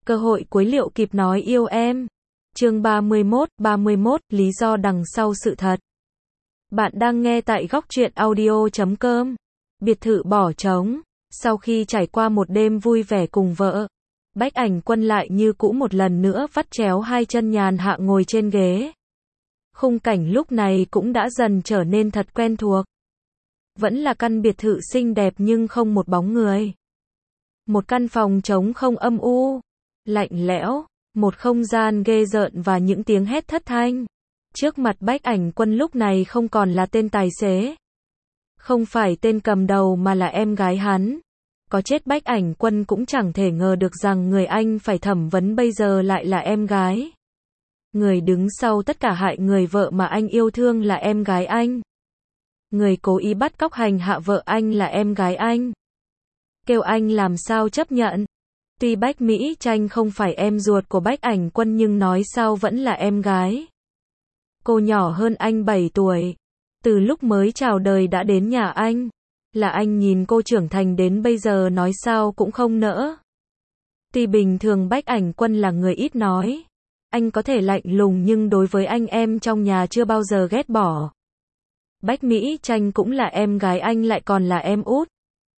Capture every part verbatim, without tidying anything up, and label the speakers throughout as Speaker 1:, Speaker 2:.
Speaker 1: Cơ hội cuối liệu kịp nói yêu em. Chương ba mươi mốt, ba mươi mốt, lý do đằng sau sự thật. Bạn đang nghe tại góc truyện audio chấm com. Biệt thự bỏ trống. Sau khi trải qua một đêm vui vẻ cùng vợ, Bách Ảnh Quân lại như cũ một lần nữa vắt chéo hai chân nhàn hạ ngồi trên ghế. Khung cảnh lúc này cũng đã dần trở nên thật quen thuộc. Vẫn là căn biệt thự xinh đẹp nhưng không một bóng người. Một căn phòng trống không âm u, lạnh lẽo, một không gian ghê rợn và những tiếng hét thất thanh. Trước mặt Bách Ảnh Quân lúc này không còn là tên tài xế, không phải tên cầm đầu mà là em gái hắn. Có chết Bách Ảnh Quân cũng chẳng thể ngờ được rằng người anh phải thẩm vấn bây giờ lại là em gái. Người đứng sau tất cả hại người vợ mà anh yêu thương là em gái anh. Người cố ý bắt cóc hành hạ vợ anh là em gái anh. Kêu anh làm sao chấp nhận. Tuy Bách Mỹ Tranh không phải em ruột của Bách Ảnh Quân nhưng nói sao vẫn là em gái. Cô nhỏ hơn anh bảy tuổi. Từ lúc mới chào đời đã đến nhà anh. Là anh nhìn cô trưởng thành đến bây giờ nói sao cũng không nỡ. Tuy bình thường Bách Ảnh Quân là người ít nói. Anh có thể lạnh lùng nhưng đối với anh em trong nhà chưa bao giờ ghét bỏ. Bách Mỹ Tranh cũng là em gái anh lại còn là em út.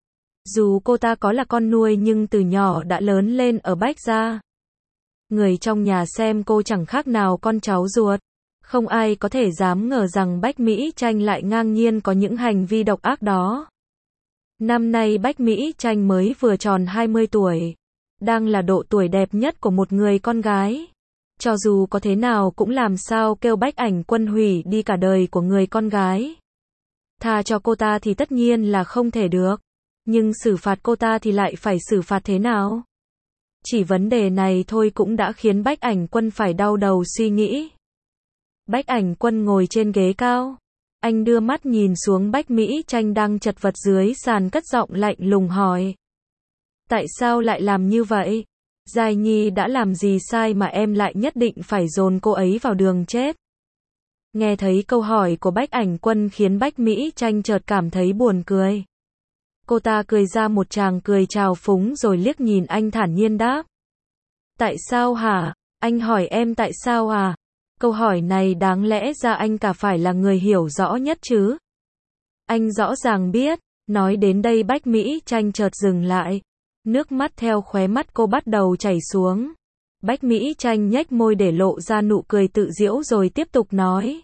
Speaker 1: Dù cô ta có là con nuôi nhưng từ nhỏ đã lớn lên ở Bách gia. Người trong nhà xem cô chẳng khác nào con cháu ruột. Không ai có thể dám ngờ rằng Bách Mỹ Tranh lại ngang nhiên có những hành vi độc ác đó. Năm nay Bách Mỹ Tranh mới vừa tròn hai mươi tuổi. Đang là độ tuổi đẹp nhất của một người con gái. Cho dù có thế nào cũng làm sao kêu Bách Ảnh Quân hủy đi cả đời của người con gái. Tha cho cô ta thì tất nhiên là không thể được. Nhưng xử phạt cô ta thì lại phải xử phạt thế nào? Chỉ vấn đề này thôi cũng đã khiến Bách Ảnh Quân phải đau đầu suy nghĩ. Bách Ảnh Quân ngồi trên ghế cao. Anh đưa mắt nhìn xuống Bách Mỹ Tranh đang chật vật dưới sàn cất giọng lạnh lùng hỏi. Tại sao lại làm như vậy? Giai Nhi đã làm gì sai mà em lại nhất định phải dồn cô ấy vào đường chết? Nghe thấy câu hỏi của Bách Ảnh Quân khiến Bách Mỹ Tranh chợt cảm thấy buồn cười. Cô ta cười ra một tràng cười trào phúng rồi liếc nhìn anh thản nhiên đáp. Tại sao hả? Anh hỏi em tại sao à? Câu hỏi này đáng lẽ ra anh cả phải là người hiểu rõ nhất chứ. Anh rõ ràng biết. Nói đến đây Bách Mỹ Tranh chợt dừng lại. Nước mắt theo khóe mắt cô bắt đầu chảy xuống. Bách Mỹ Tranh nhếch môi để lộ ra nụ cười tự giễu rồi tiếp tục nói.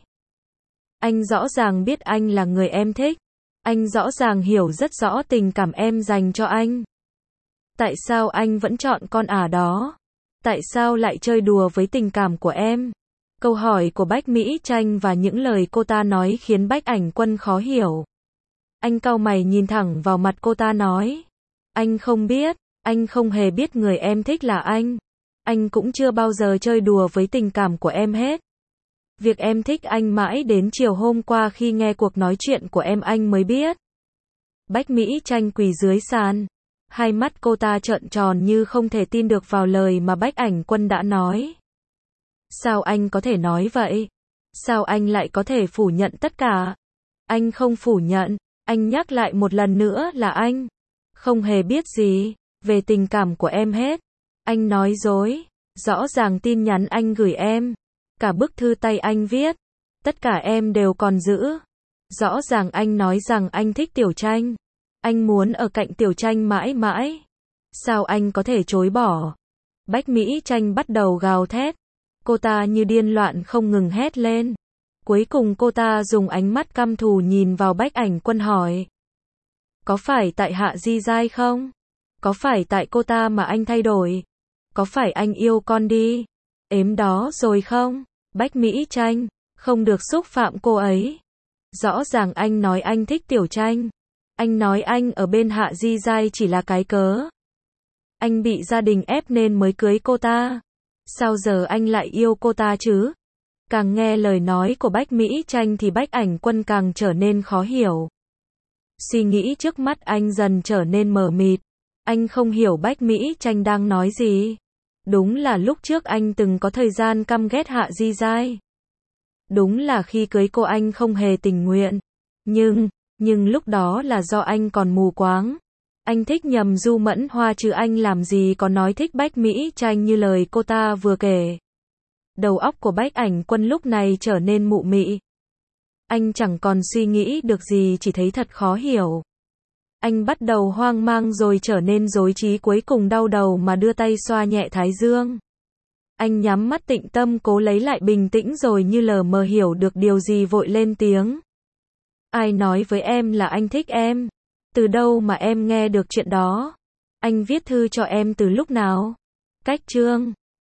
Speaker 1: Anh rõ ràng biết anh là người em thích. Anh rõ ràng hiểu rất rõ tình cảm em dành cho anh. Tại sao anh vẫn chọn con ả đó? Tại sao lại chơi đùa với tình cảm của em? Câu hỏi của Bách Mỹ Tranh và những lời cô ta nói khiến Bách Ảnh Quân khó hiểu. Anh cau mày nhìn thẳng vào mặt cô ta nói. Anh không biết, anh không hề biết người em thích là anh. Anh cũng chưa bao giờ chơi đùa với tình cảm của em hết. Việc em thích anh mãi đến chiều hôm qua khi nghe cuộc nói chuyện của em anh mới biết. Bách Mỹ Tranh quỳ dưới sàn. Hai mắt cô ta trợn tròn như không thể tin được vào lời mà Bách Ảnh Quân đã nói. Sao anh có thể nói vậy? Sao anh lại có thể phủ nhận tất cả? Anh không phủ nhận. Anh nhắc lại một lần nữa là anh không hề biết gì về tình cảm của em hết. Anh nói dối. Rõ ràng tin nhắn anh gửi em, cả bức thư tay anh viết, tất cả em đều còn giữ. Rõ ràng anh nói rằng anh thích Tiểu Tranh. Anh muốn ở cạnh Tiểu Tranh mãi mãi. Sao anh có thể chối bỏ? Bách Mỹ Tranh bắt đầu gào thét. Cô ta như điên loạn không ngừng hét lên. Cuối cùng cô ta dùng ánh mắt căm thù nhìn vào Bách Ảnh Quân hỏi. Có phải tại Hạ Di Giai không? Có phải tại cô ta mà anh thay đổi? Có phải anh yêu con đi ếm đó rồi không? Bách Mỹ Tranh, không được xúc phạm cô ấy. Rõ ràng anh nói anh thích Tiểu Tranh. Anh nói anh ở bên Hạ Di Giai chỉ là cái cớ. Anh bị gia đình ép nên mới cưới cô ta. Sao giờ anh lại yêu cô ta chứ? Càng nghe lời nói của Bách Mỹ Tranh thì Bách Ảnh Quân càng trở nên khó hiểu. Suy nghĩ trước mắt anh dần trở nên mờ mịt. Anh không hiểu Bách Mỹ Tranh đang nói gì. Đúng là lúc trước anh từng có thời gian căm ghét Hạ Di Giai. Đúng là khi cưới cô anh không hề tình nguyện. Nhưng, nhưng lúc đó là do anh còn mù quáng. Anh thích nhầm Du Mẫn Hoa chứ anh làm gì có nói thích Bách Mỹ Tranh như lời cô ta vừa kể. Đầu óc của Bách Ảnh Quân lúc này trở nên mụ mị. Anh chẳng còn suy nghĩ được gì, chỉ thấy thật khó hiểu. Anh bắt đầu hoang mang rồi trở nên rối trí, cuối cùng đau đầu mà đưa tay xoa nhẹ thái dương. Anh nhắm mắt tĩnh tâm cố lấy lại bình tĩnh rồi như lờ mờ hiểu được điều gì vội lên tiếng. Ai nói với em là anh thích em? Từ đâu mà em nghe được chuyện đó? Anh viết thư cho em từ lúc nào? Cách chương